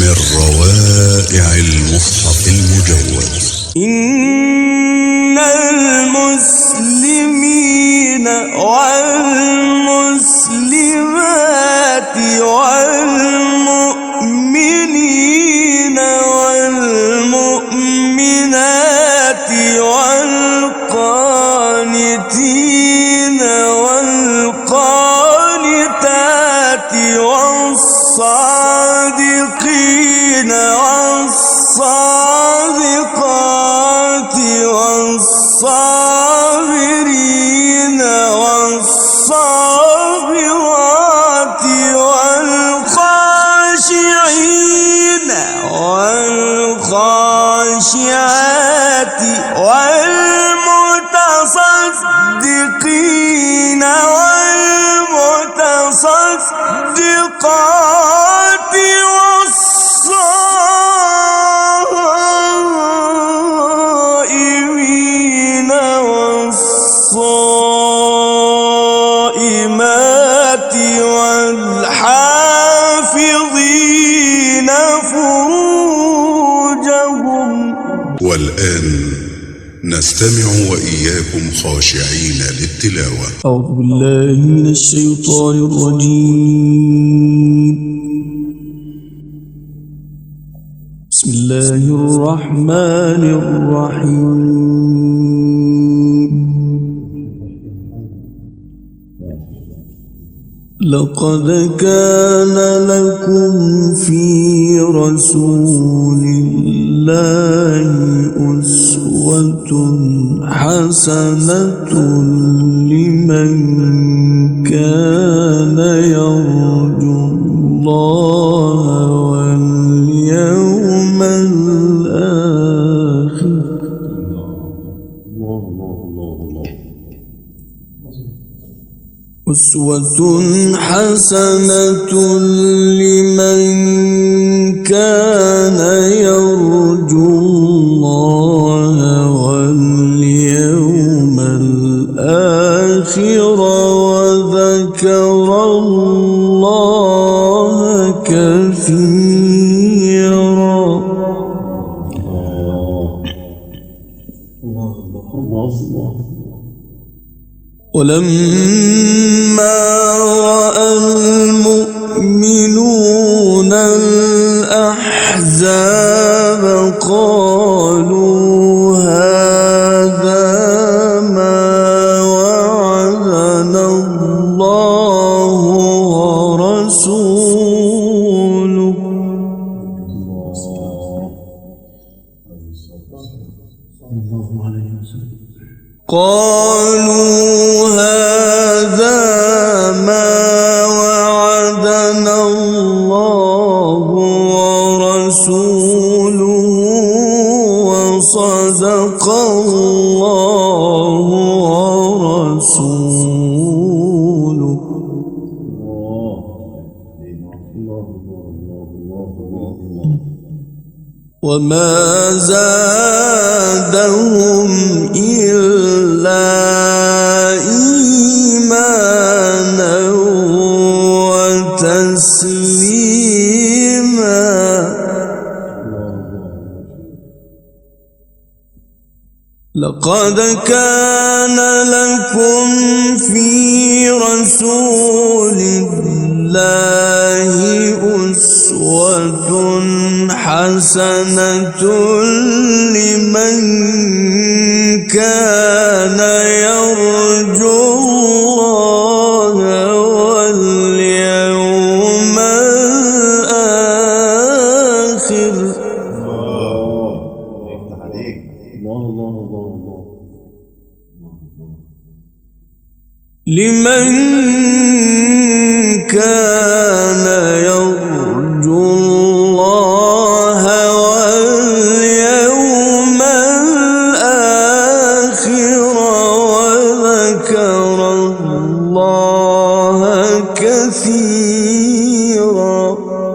من روائع المصحف المجود. إن المسلمين والمسلمات والمؤمنين والمؤمنات والقانتين والقانتات والصادقين والصادقات والصابرين والصابرات والخاشعين والخاشعات والمتصدقين والمتصدقات والصائمين والصائمات والحافظين فروجهم. والآن نستمع وإياكم خاشعين للتلاوة. أعوذ بالله من الشيطان الرجيم. بسم الله الرحمن الرحيم. لقد كان لكم في رسول الله أسوة حسنة لمن كان يرجو الله واليوم الآخر. أسوة حسنة لمن كان يرجو الله واليوم الآخر وذكر الله كثيرا. ولما رأى المؤمنون الأحزاب قالوا هذا ما وعدنا الله ورسوله. قالوا هذا ما وعدنا الله ورسوله وصدق الله ورسوله. وما زادهم إلا إيمانا وتسليما. لقد كان لكم في رسول الله أسوة حسنة لمن كان يرجو الله واليوم الآخر. لمن كان يرجو الله واليوم الآخر وذكر الله كثيرا.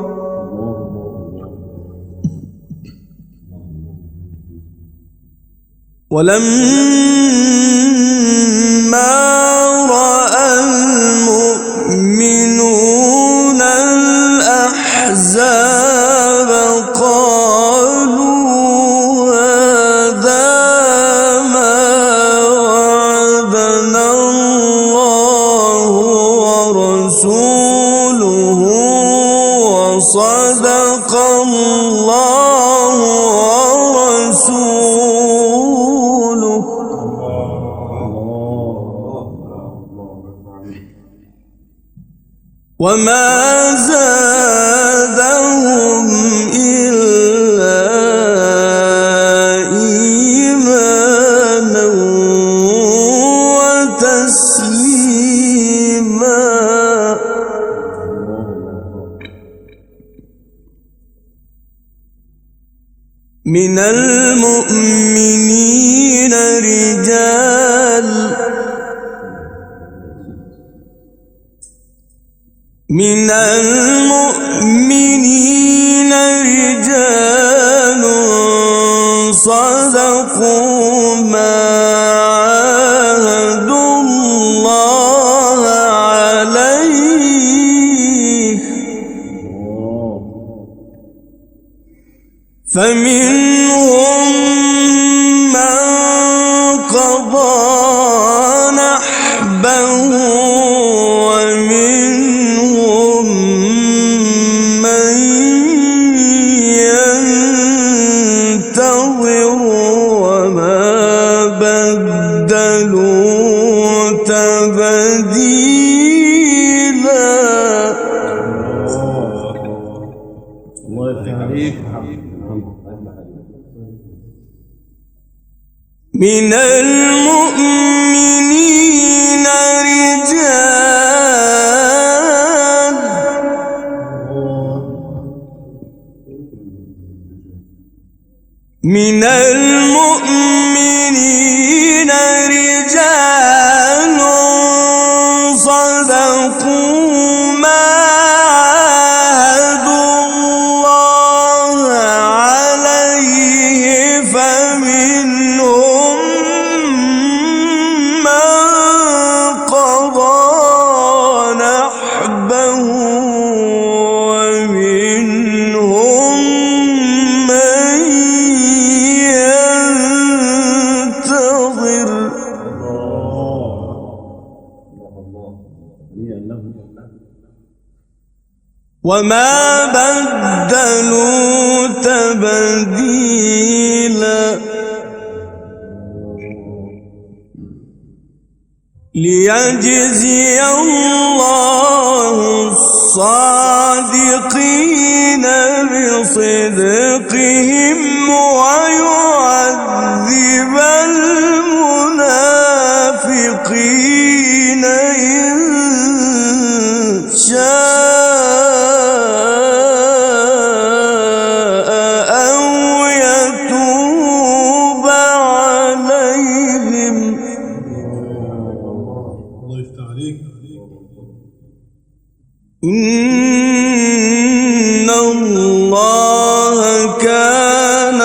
ولما رأى المؤمنون الأحزاب صدق الله ورسوله. وما زادهم إلا إيمانا وتسليما. من المؤمنين رجال صدقوا ما عاهدوا الله عليه، فمنهم من قضى نحبه ومنهم من ينتظر وما بدلوا تبديلا. الله يفتح عليك. من المؤمنين رجال صدقوا ما عاهدوا الله عليه، فمنهم من قضى نحبه ومنهم من ينتظر وما بدلوا تبديلا. ليجزي الله الصادقين بصدقهم ويعذب المنافقين إن شاء أو يتوب عليهم. إن الله كان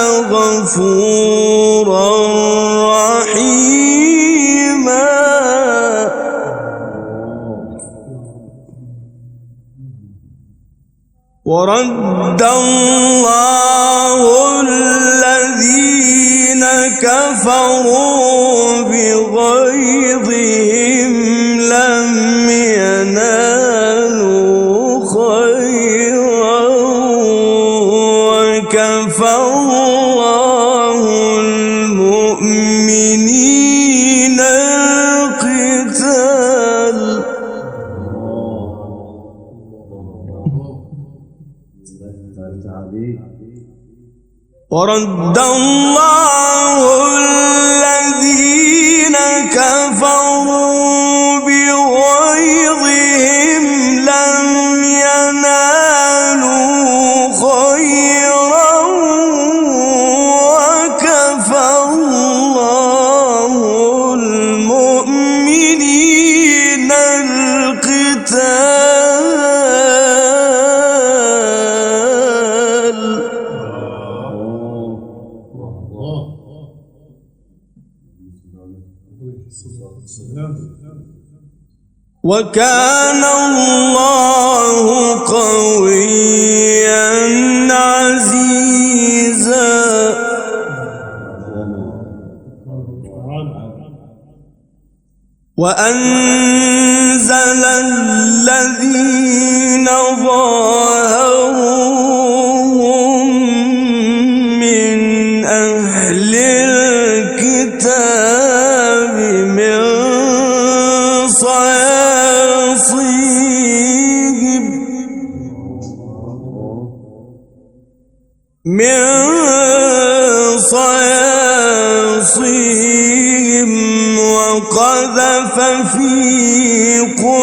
غفورا رحيما. ورد الله الذين كفروا بغيظهم لم ينالوا خيرا وكفى الله المؤمنين القتال. ورد الله الذين كفروا بغيظهم لم ينالوا خيرا وكفى الله المؤمنين القتال. وكان الله قويا عزيزا. وأنزل الذين ظاهروا من صياصيهم وقذف في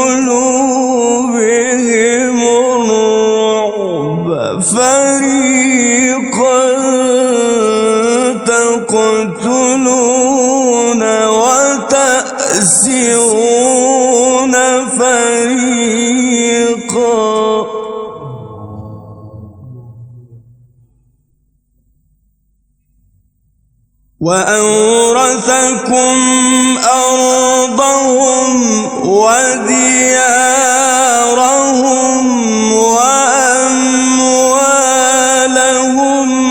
قلوبهم الرعب فريقا تقتلون وتأسرون فريقا وأورثكم أرضهم وديارهم وأموالهم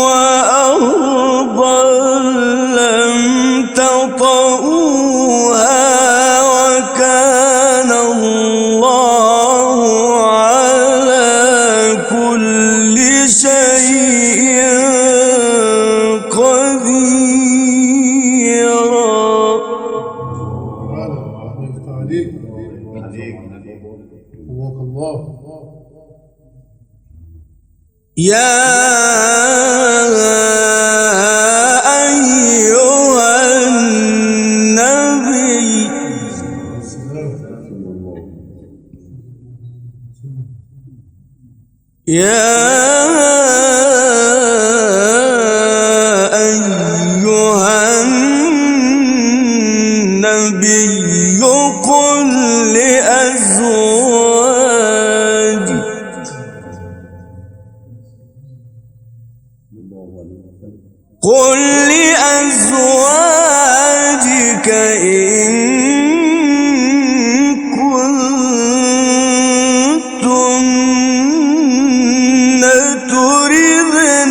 وأرضا لم تطئوها وكان الله على كل شيء يا أيها النبي يا أيها النبي قل لأزواجك إن كنتن تردن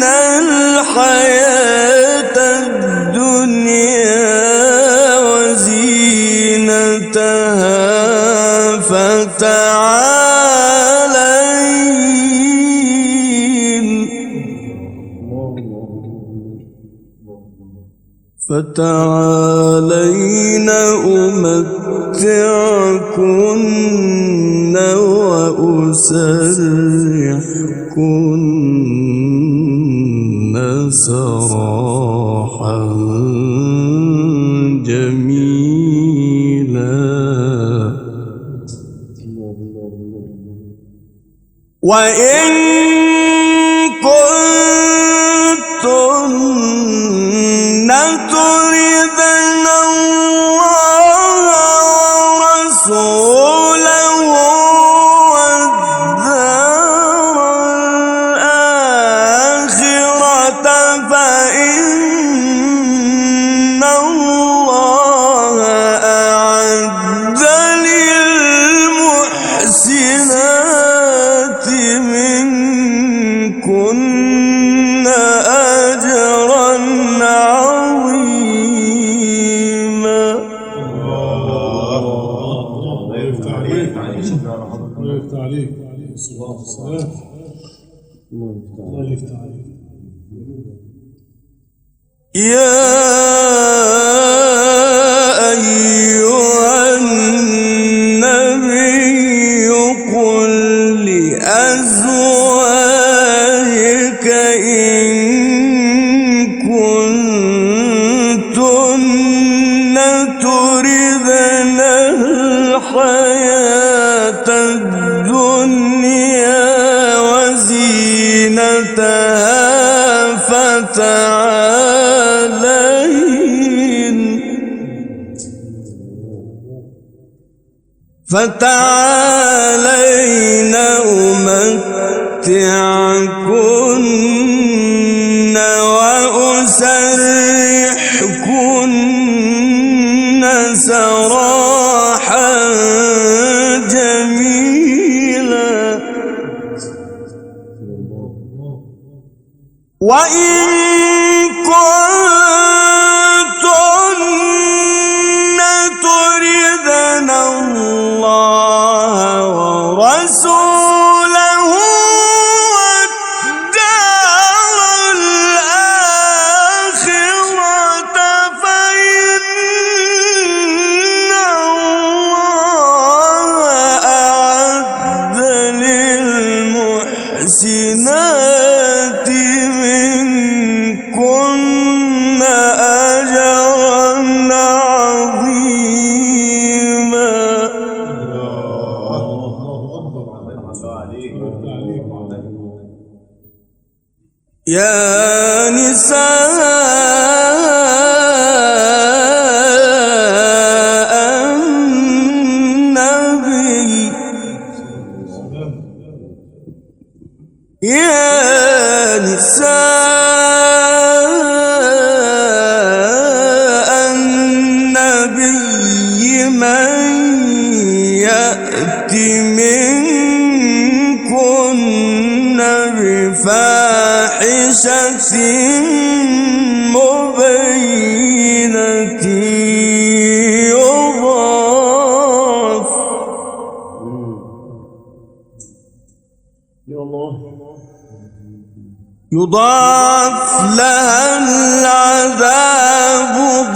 الحياة الدنيا وزينتها فتعالين أمتعكن وأسرحكن سراحا جميلا وإن كنتن تردن الله ورسوله والدار الآخرة فإن الله أعد للمحسنات منكن أجرا عظيما. الله يفتح عليك. الله يفتح عليك. الله يفتح عليك. يا أيها النبي قل لأزواجك إن كنتن تردن الحياة الدنيا وزينتها فتعالين أمتعكن وأسرحكن سراحا جميلا وإن كنتن تردن الله ورسوله والدار الآخرة فإن الله أعد للمحسنات يا نساء النبي يا نساء النبي من يأتي منكن بفاحشة مبينة يضاعف لها العذاب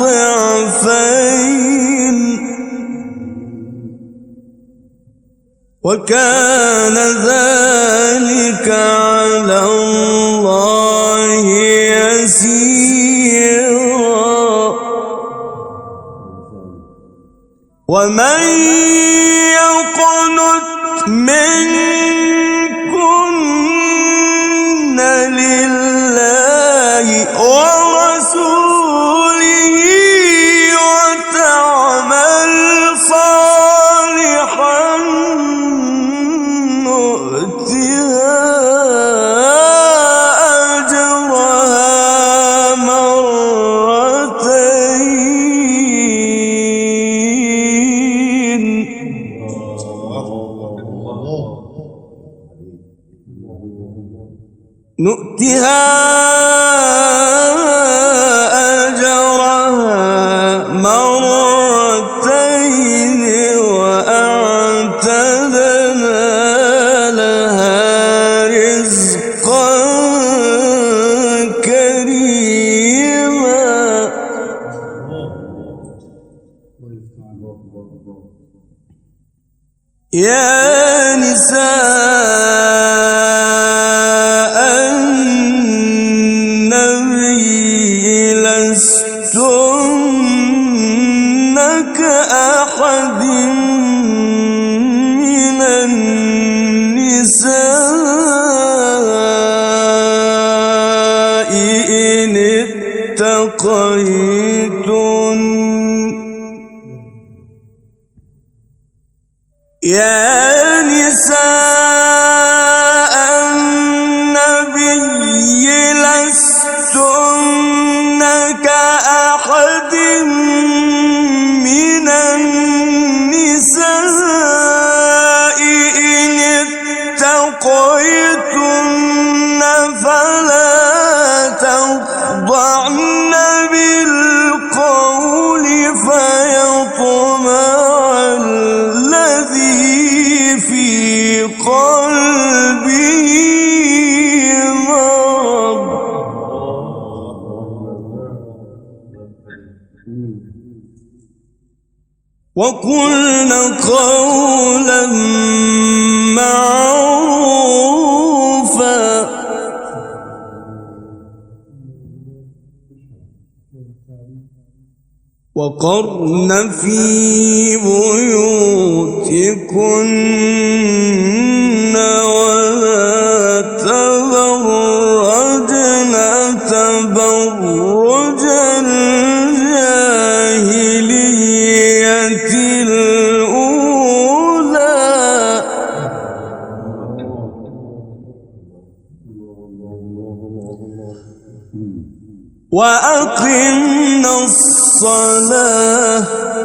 ضعفين وكان ذلك على الله يسيرا ومن يقنت منكن لله ورسوله وتعمل صالحا نؤتها أجرها مرتين نؤتها أجرها مرتين وأعتدنا لها رزقا كريما يا نساء النبي لستن كأحد من النساء إن اتقيتن يا نساء النبي لستن كأحد من النساء إن اتقيتن فلا تخضعن بالقول فيطمع الذي في قلبه مرض وقلن قولا معروفا وقرن في بيوتكن ولا تبرجن تبرج الجاهلية الأولى وأقمنا الصلاة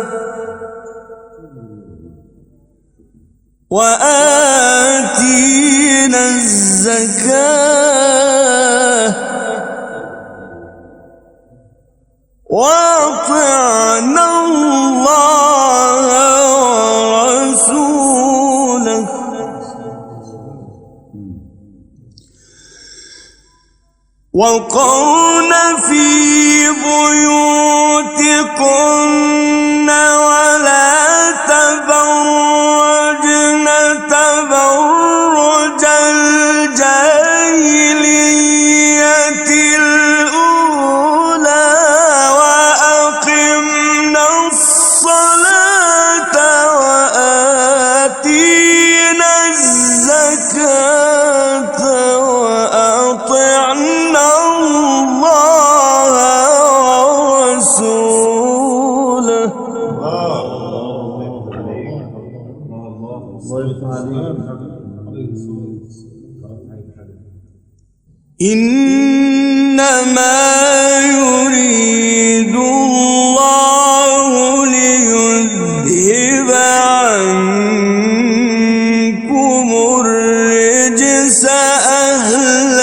وآتينا الزكاة وأطعنا الله ورسوله وقرن في بيوتكن ولا تبرجن تبرج الجاهلية الأولى وأقمنا الصلاة وآتينا الزكاة وأطعنا إنما يريد الله ليذهب عنكم الرجس أهل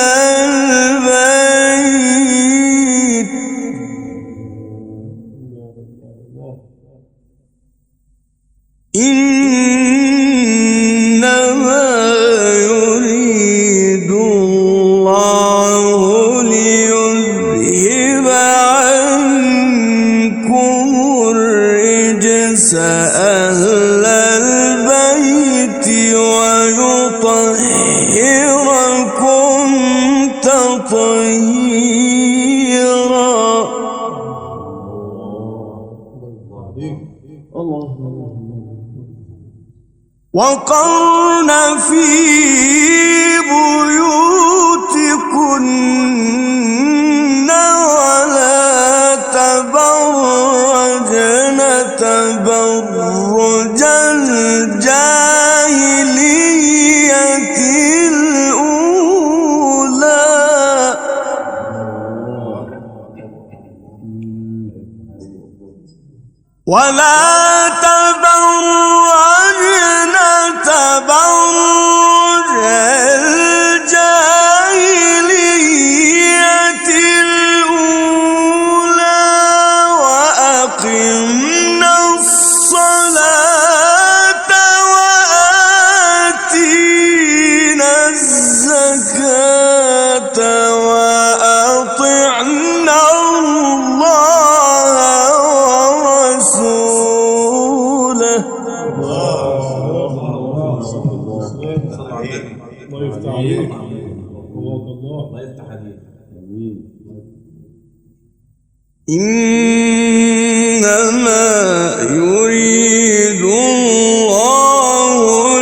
البيت إنما يريد الله ليذهب عنكم الرجس أهل البيت ويطهركم تطهيرا. وقرن في بيوتكن ولا تبرجن تبرج الجاهلية الأولى ولا تبرجن تبرج الجاهلية الأولى وأقمنا الصلاة وآتينا الزكاة وأطعنا الله ورسوله. الله يفتح عليك. الله يفتح عليك. إنما يريد الله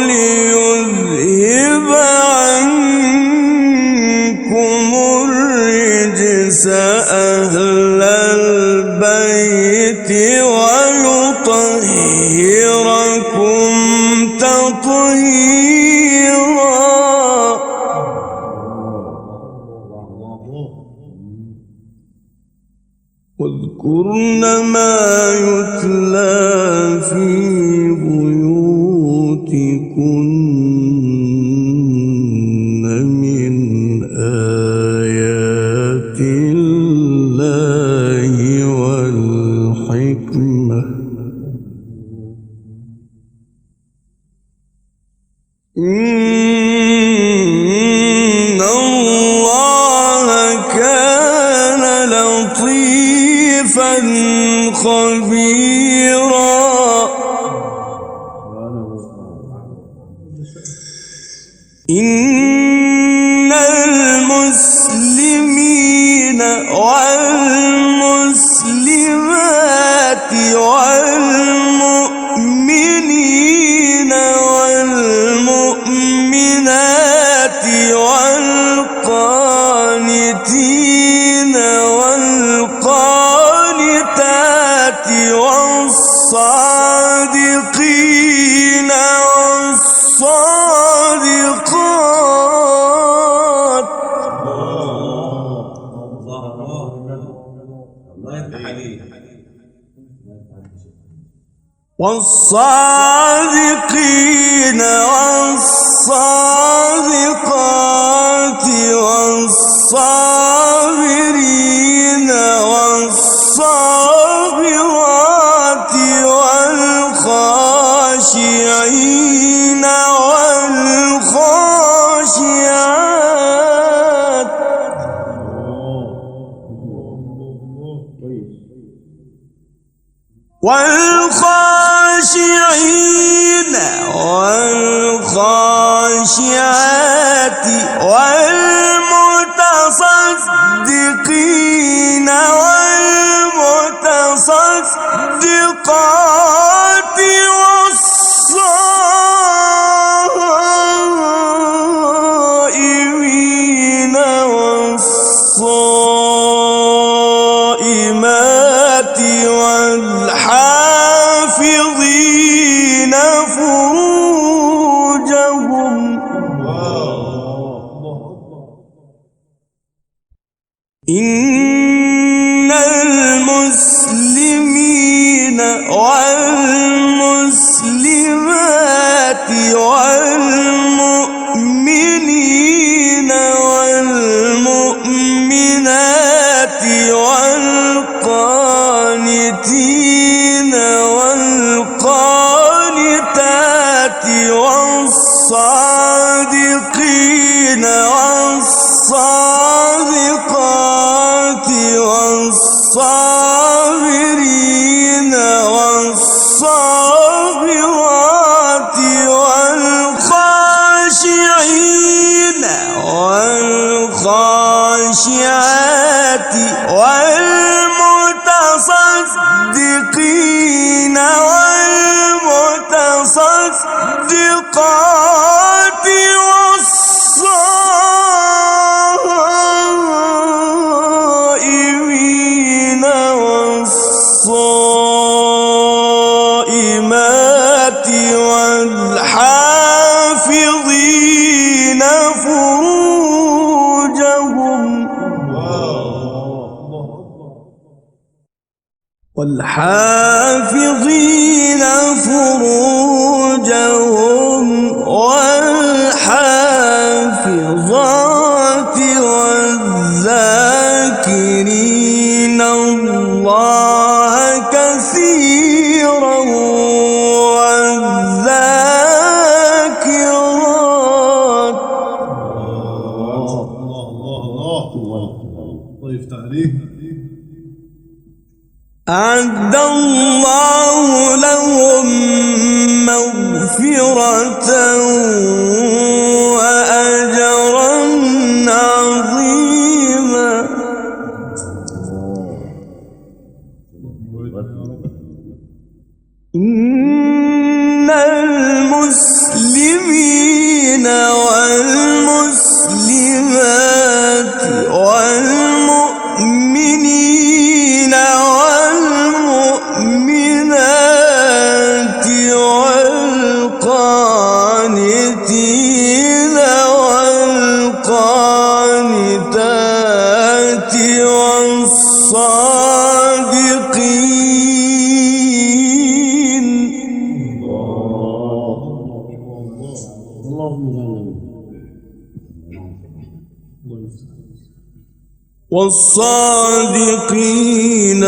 ليذهب عنكم الرجس أهل البيت ويطهركم تطهيرا. واذكرن ما يتلى في بيوتكن من آيات الله والحكمة إن الله كان لطيفا خبيرا. إن المسلمين والمسلمات والمؤمنين والمؤمنات والقانتين والقانتات والصادقين والصادقات والصادقين والصادقات والصابرين والصابرات والخاشعين والخاشعات والخاشعين والخاشعات والمتصدقين والمتصدقات والصائمين والصائمات والحافظين إن المسلمين والمسلمات والمؤمنين والمؤمنات والقانتين والقانتات والصادقين والصادقات والصابرين والصابرات والخاشعين والخاشعات والمتصدقين والمتصدقات والصائمين والصائمات والحافظين فروجهم والحافظين فروجهم والحافظات والذاكرين الله كثيرا والذاكرات. الله يفتح عليك. أعد الله لهم مغفرة وأجرا عظيما. إن المسلمين والمسلمات والمؤمنين والمؤمنات والقانتين والقانتات والصادقين والصادقين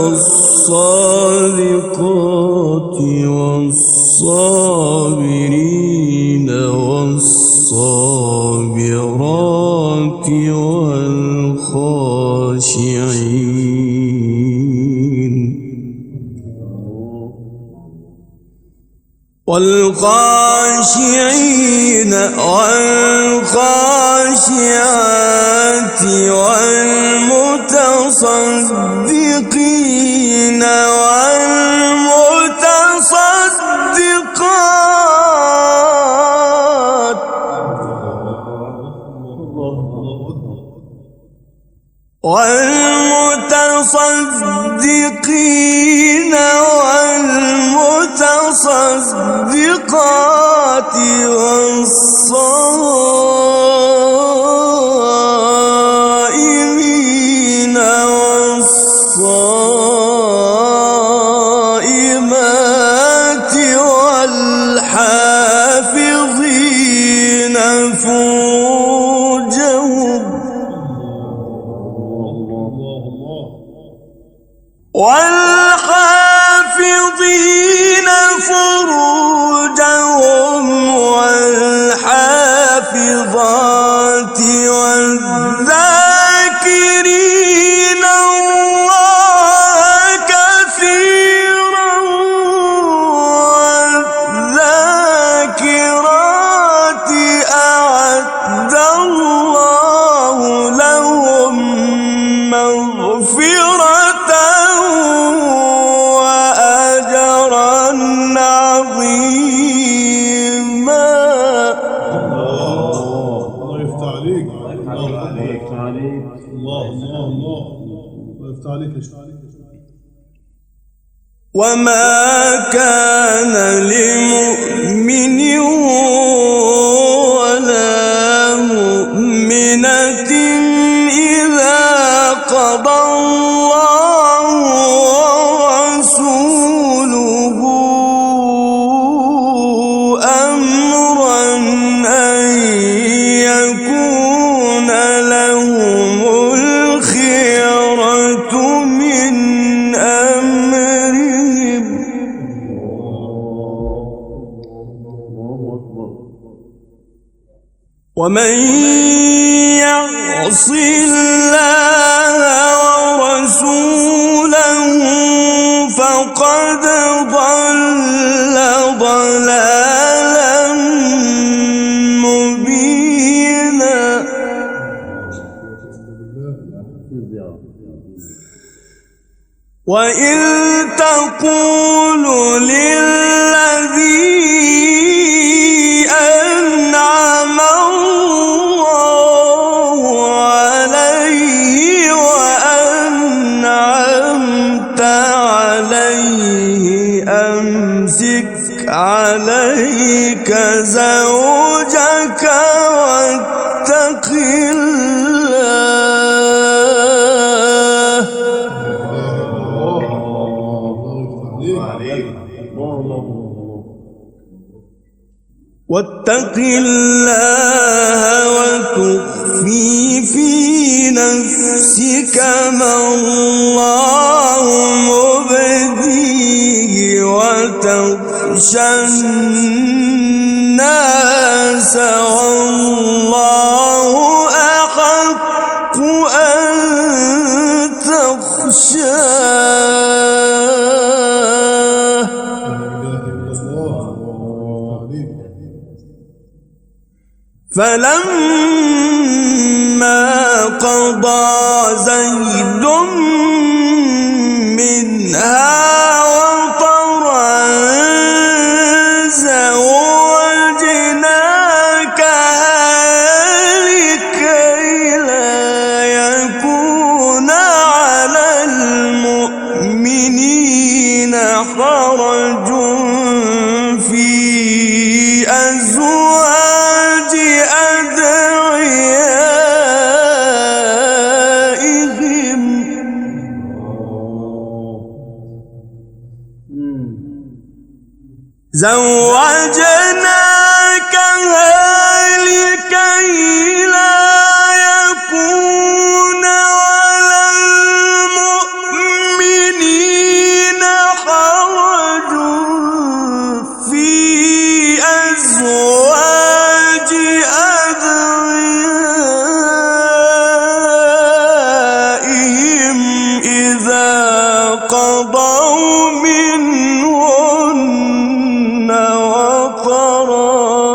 والصادقات والصابرين والصابرات والخاشعين والخاشعين والخاشعات والمتصدقين والمتصدقات والمتصدقين والمتصدقات والصائمين والصائمات والحافظين فروجهم والحافظين فروجهم والحافظات والذاكرين الله كثيرا والذاكرات أعد الله لهم مغفرة وأجرا عظيما. الله يفتح عليك. الله يفتح عليك. الله يفتح عليك. وما كان لمؤمن ولا مؤمنة إذا لهم الخيرة من أمرهم ومن يعص الله ورسوله فقد ضل ضلالا مبينا وإذ تقول للذي أنعم الله عليه وأنعمت عليه أمسك عليك زوجك واتق الله وتخفي في نفسك ما الله مبديه وتخشى الناس والله أحق أن تخشاه فلما قضى زيد منها وطرا زوجناكها لكي لا يكون على المؤمنين حرج في أزواج أدعيائهم زوجناكها لكي لا يكون على المؤمنين حرج في أزواج أدعيائهم إذا قضوا منهن وطرا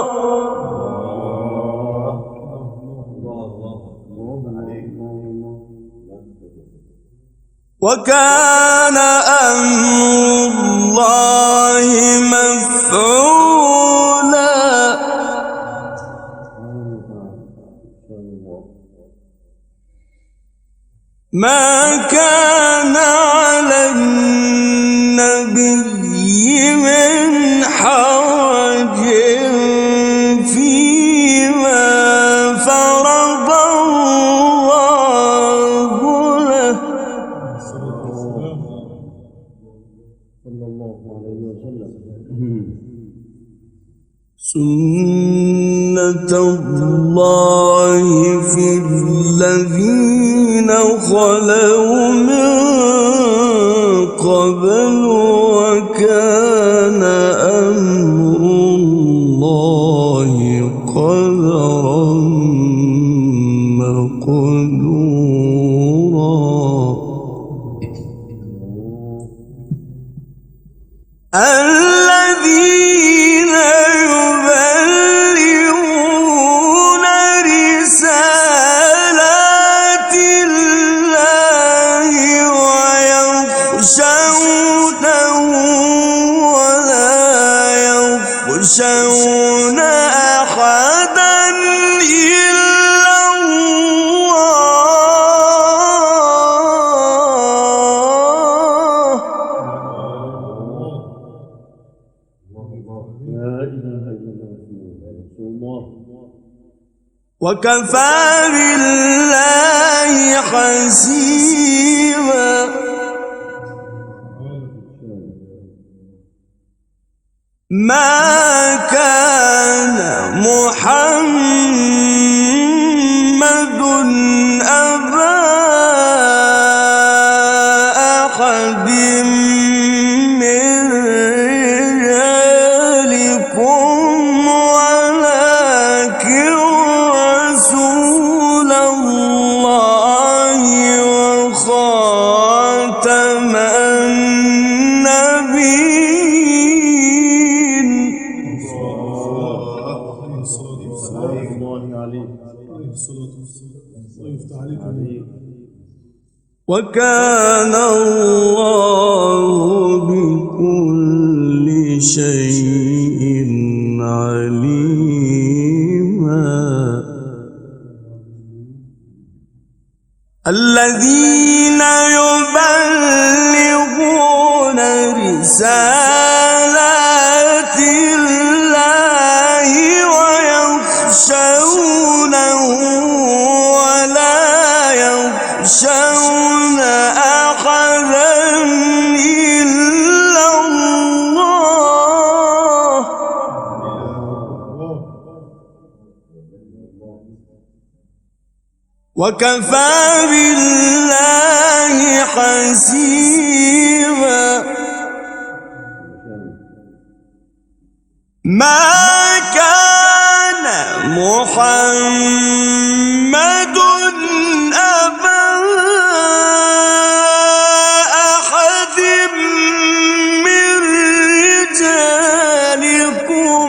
وكان أمر الله مفعولا ما كان على النبي من حرج فيما فرض الله له سنة الله في الذين خلوا من قبل وكان أمر الله قدرا مقدورا الذين يبلغون رسالات الله ويخشونه ولا يخشون أحدا إلا الله وكفى بالله حسيبا ما كان محمد وكان الله بكل شيء عليما. الذين يبلغون رسالات الله ويخشونه ولا يخشون أحدا إلا الله وكفى بالله حسيبا. ما كان محمد أبا أحد من رجالكم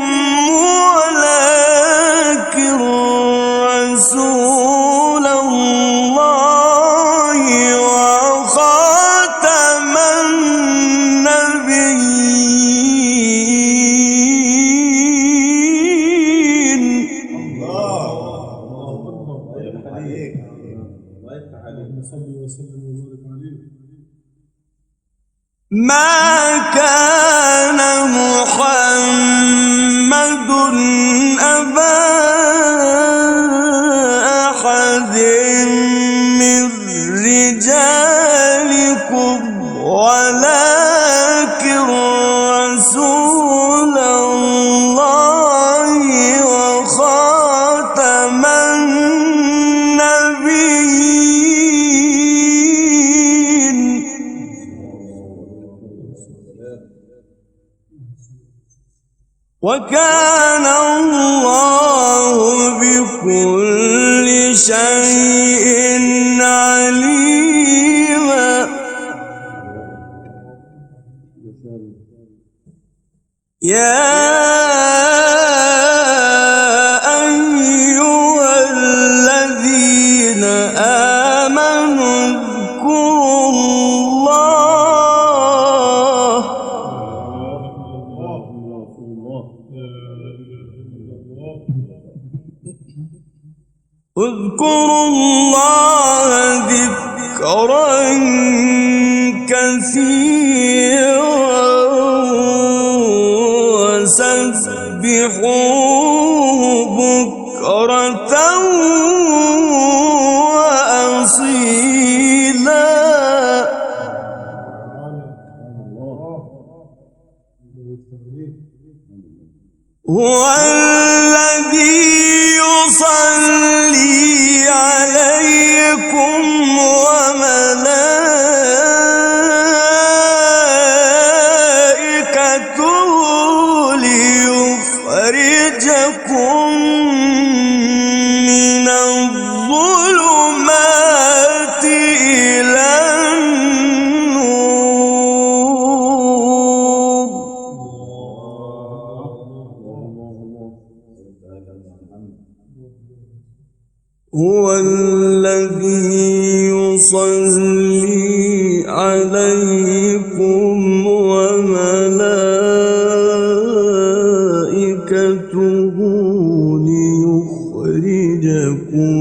ولكن رسول الله وخاتم النبيين. ما كان محمد أبا أحد من رجالكم ولكن رسول الله وخاتم النبيين. وكان الله بكل شيء عليما. يا أيها الذين آمنوا اذكروا الله اذكروا الله ذكرا كثيرا وسبحوه بكرة وأصيلا. هو الذي يصلي عليكم وملائكته ليخرجكم من الظلمات إلى النور. هو الذي يصلي عليكم وملائكته ليخرجكم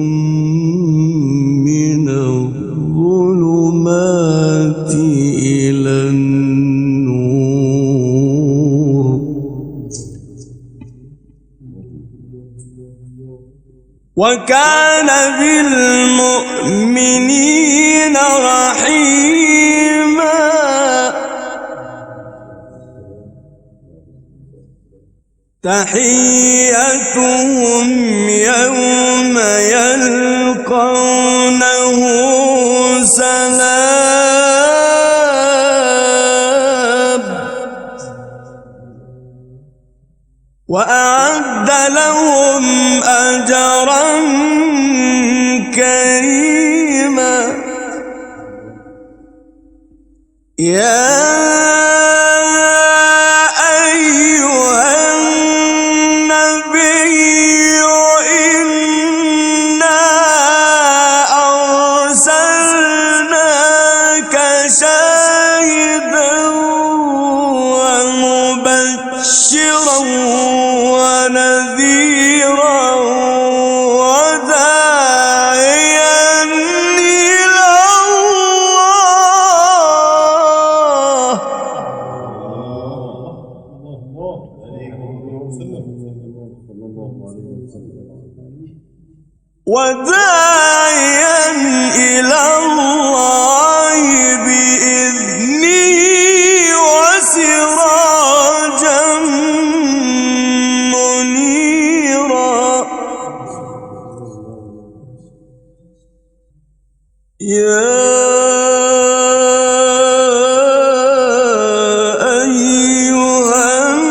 من الظلمات إلى النور. وكان بالمؤمنين رحيما. تحيتهم يوم يلقونه سلام وأعد لهم أجرا كريما. يا أيها النبي إنا وداعيا إلى الله بإذنه وسراجا منيرا يا أيها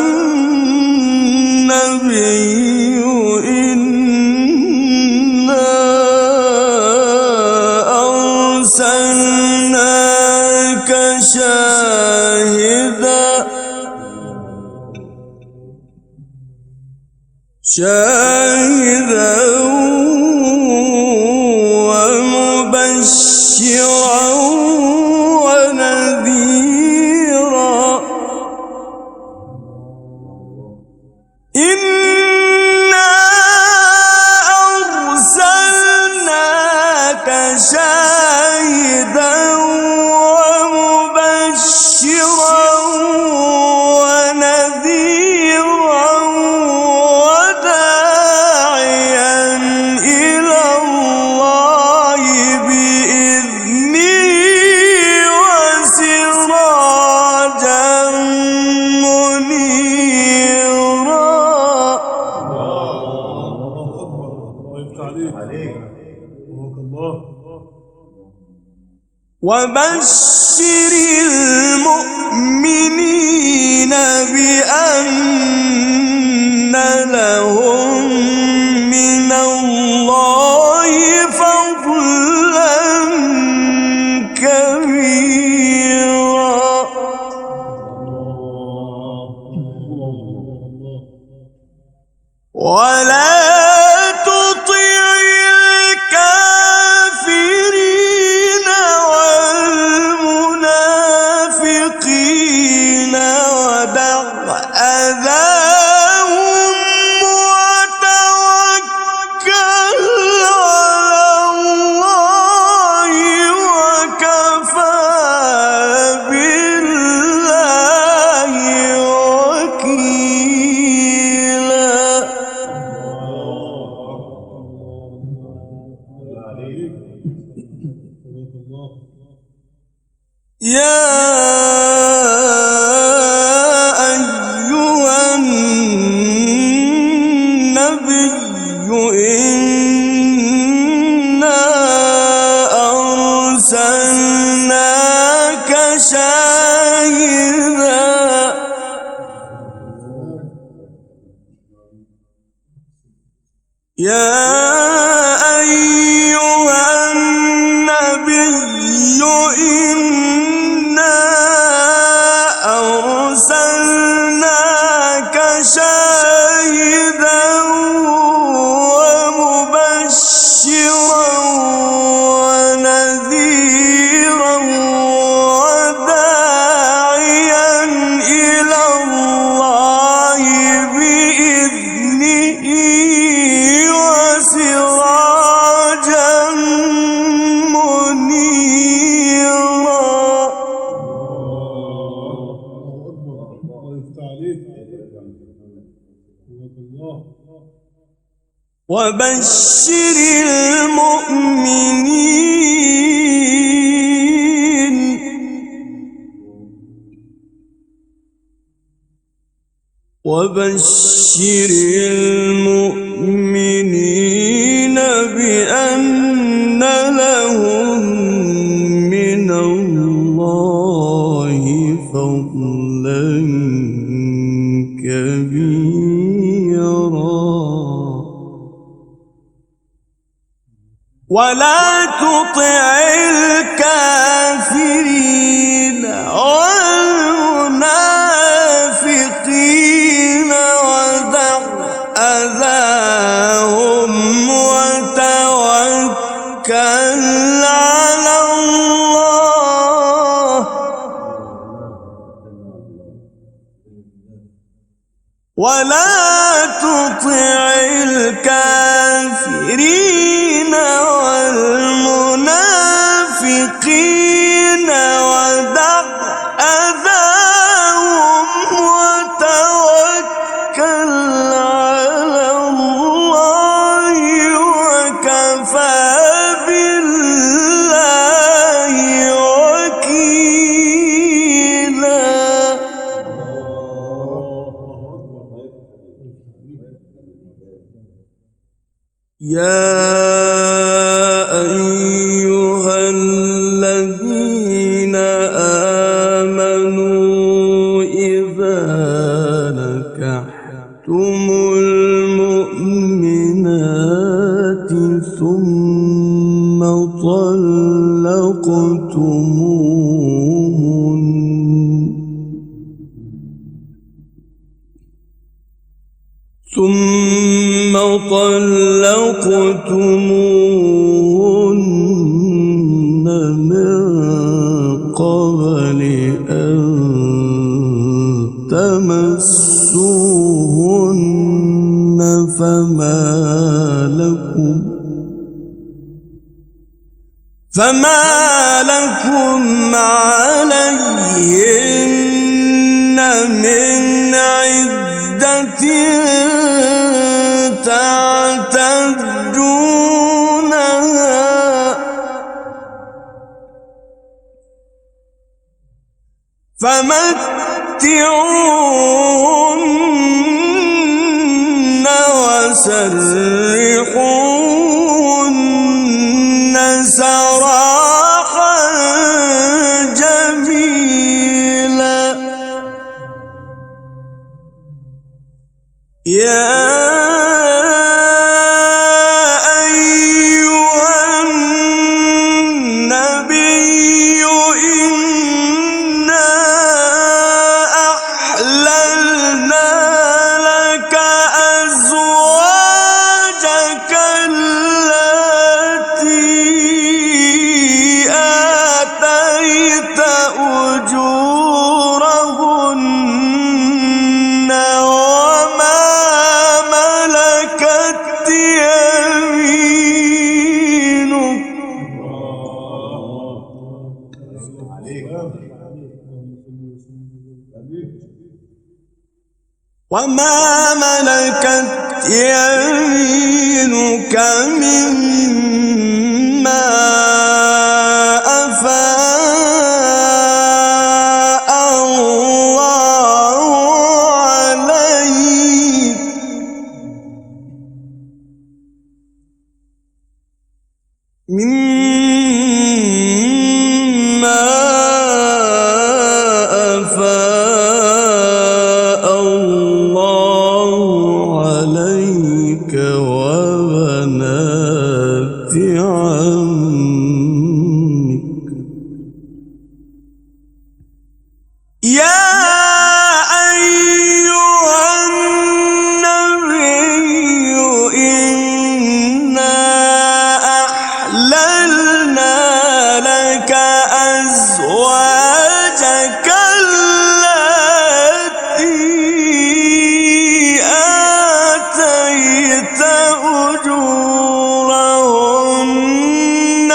النبي إنا أرسلناك شاهدا ومبشرا ونذيرا إنا أرسلناك شاهدا ومبشرا ونذيرا وداعيا إلى الله بإذنه وسراجا منيرا. وبشر المؤمنين بأن لهم من الله فضلا كبيرا. ولا تطع الكافرين والمنافقين ودع أذاهم وتوكل على الله وكفى بالله وكيلا. يا أيها النبي إنا أرسلناك شاهدا يا أيها النبي إنا أرسلناك شاهدا ومبشرا ونذيرا وداعيا إلى الله بإذنه وسراجا منيرا. وبشر المؤمنين بأن لهم من الله فضلا كبيرا. ولا تطع الكافرين والمنافقين ودع أذاهم وتوكل على الله ولا تطع الكافرين والمنافقين ودع أذاهم وتوكل على الله وكفى الذين آمنوا إذا نكحتم المؤمنات ثم طلقتموهن من قبل أن تمسوهن فما لكم عليهن من عدة تعتدونها فمتعوهن وسرحوهن سراحا جميلا. يا أيها النبي إنا أحللنا لك أزواجك التي آتيت أجورهن وما ملكت يمينك مما أفاء الله عليك وبنات عمك. يا أيها النبي إنا أحللنا لك أزواجك التي آتيت أجورهن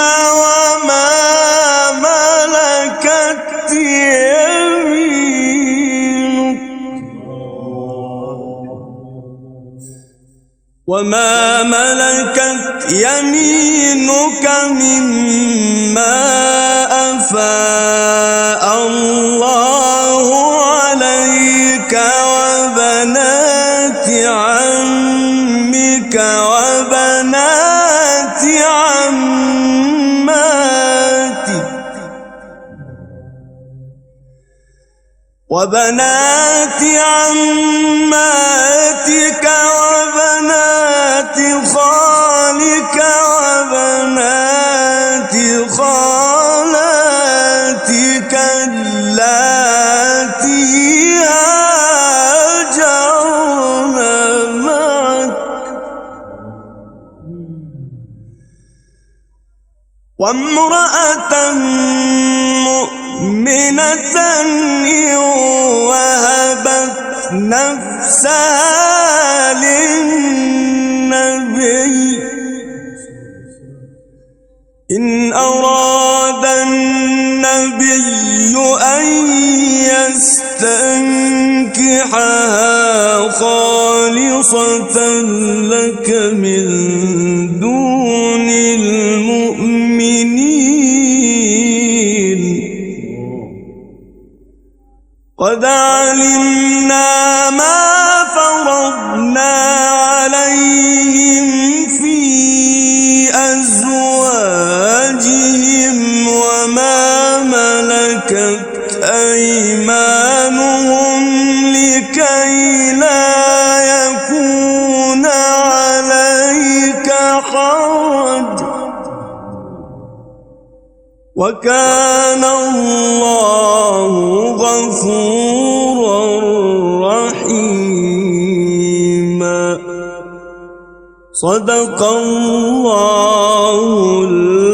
وما ملكت يمينك مما أفاء الله عليك وبنات عمك وبنات عماتك وبنات وبنات خالك وبنات خالاتك اللاتي هاجرن معك وامرأة مؤمنة إن وهبت نفسها للنبي إن أراد النبي أن يستنكحها خالصة لك من دون المؤمنين قد علمنا ما فرضنا عليهم في أزواجهم وكان الله غفورا رحيما. صدق الله